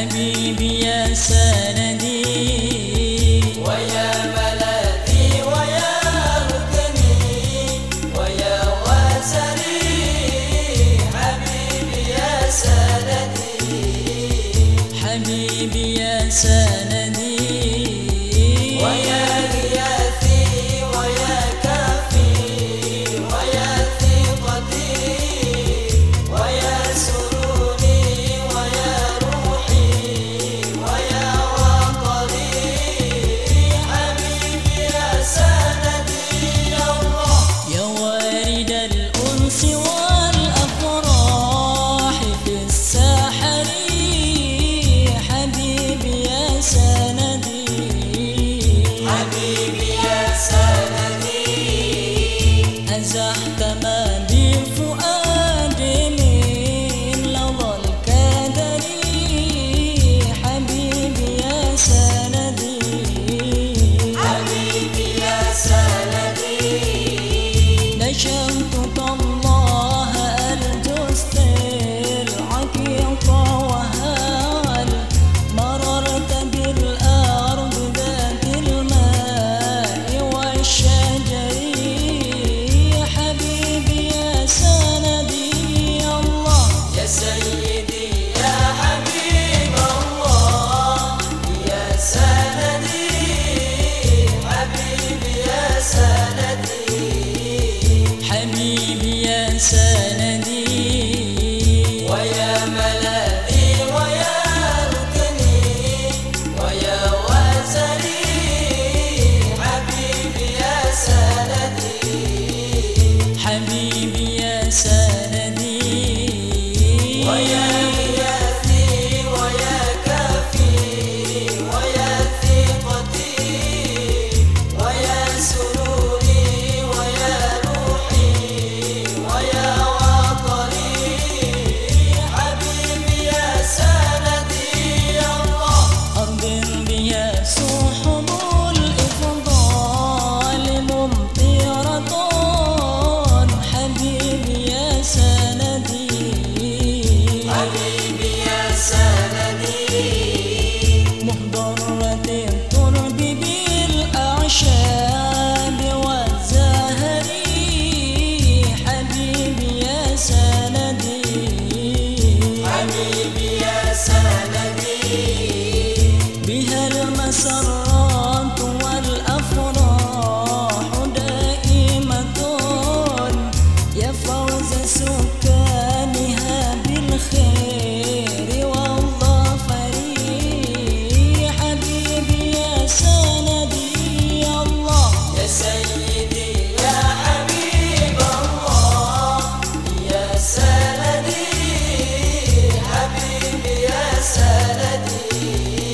حبيبي يا سندي ويا ملاذي ويا ركني ويا وزري حبيبي يا سندي حبيبي يا سندي ويا غياثي ويا كافي ويا ثقتي ويا سروري ويا روحي ويا وطني حبيبي يا سندي يا الله يا وارد الأنس والأفراح في الساحر حبيبي يا سندي حبيبي يا سندي أزحت ما بفؤاد من لظى الكدر حبيبي يا سندي حبيبي يا سندي نشمتك الله أرجو استرعاك وهل مررت بالأرض ذات الماء والشجر حبيبي يا سندي الله يا سيدي يا حبيب الله يا سندي حبيبي يا سندي حبيبي يا سندي ويا ملاذي ويا ركني ويا وزري حبيبي يا سندي حبيبي يا سندي ويا غياثي ويا كافي ويا ثقتي ويا سروري ويا روحي ويا وطني حبيبي يا سندي يا الله أرض بها سحب الإفضال ممطرة حبيبي يا سندي حبيبي يا سندي مهضرة الترب بالأعشاب والزهر حبيبي يا سندي حبيبي يا سندي بها المسرات والأفراح دائمة يا فوز سكانها بالخير والظفر حبيبي يا سندي الله يا سيدي يا حبيب الله يا سندي حبيبي يا سندي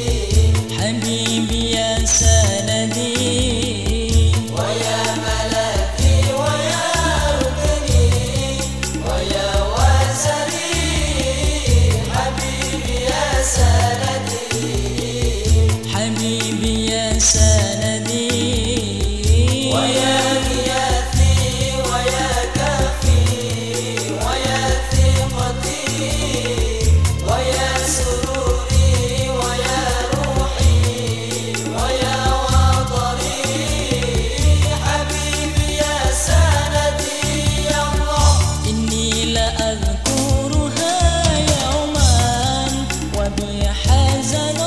حبيبي يا سندي ويا ملاذي ويا ركني ويا وزري حبيبي يا سندي حبيبي يا سندي ويا غياثي ويا كافي ويا ثقتي ويا سروري ويا روحي ويا وطني حبيبي يا سندي يا الله إني لأذكرها يوما وبي حزن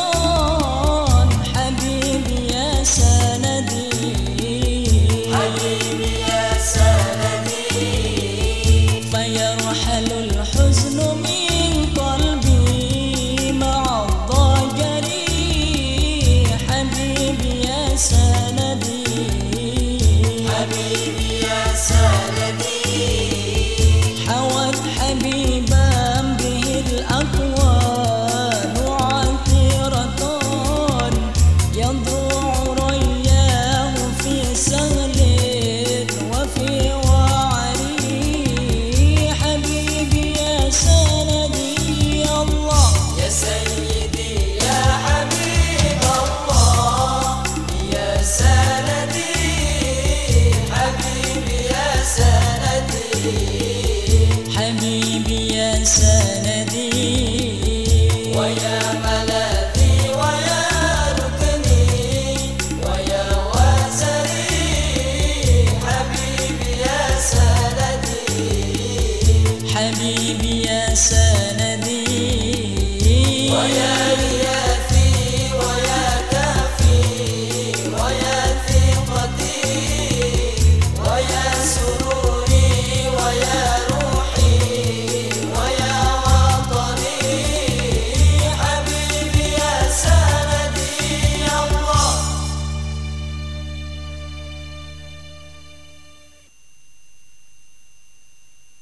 حبيبي يا سندي حبيبي يا سندي فيرحل الحزن من قلبي مع الضجر حبيبي يا سندي حبيبي يا سندي حوت حبيبا به الأكوان عطرة يضوع رياه في سهل وفي وعر حبيبي يا سندي الله يا سيدي يا حبيب الله يا سندي حبيبي يا سندي حبيبي يا سندي ويا ملاذي